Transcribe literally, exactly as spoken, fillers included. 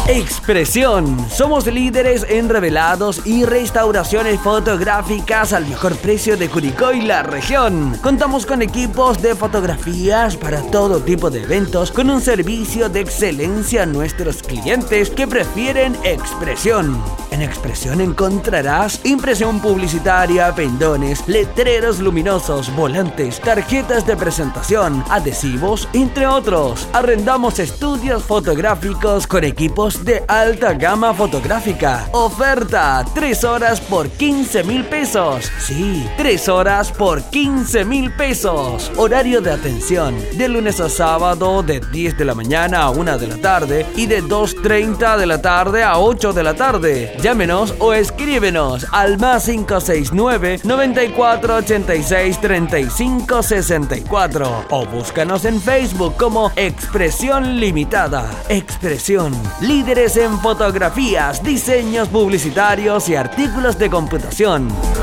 Expresión. Somos líderes en revelados y restauraciones fotográficas al mejor precio de Curicó y la región. Contamos con equipos de fotografías para todo tipo de eventos, con un servicio de excelencia a nuestros clientes que prefieren Expresión. En Expresión encontrarás impresión publicitaria, pendones, letreros luminosos, volantes, tarjetas de presentación, adhesivos, entre otros. Arrendamos estudios fotográficos con equipos de alta gama fotográfica. Oferta: tres horas por quince mil pesos. Sí, tres horas por quince mil pesos. Horario de atención: de lunes a sábado de diez de la mañana a una de la tarde y de dos treinta de la tarde a ocho de la tarde. Llámenos o escríbenos al más cinco seis nueve, noventa y cuatro, ochenta y seis, treinta y cinco, sesenta y cuatro o búscanos en Facebook como Expresión Limitada. Expresión, líderes en fotografías, diseños publicitarios y artículos de computación.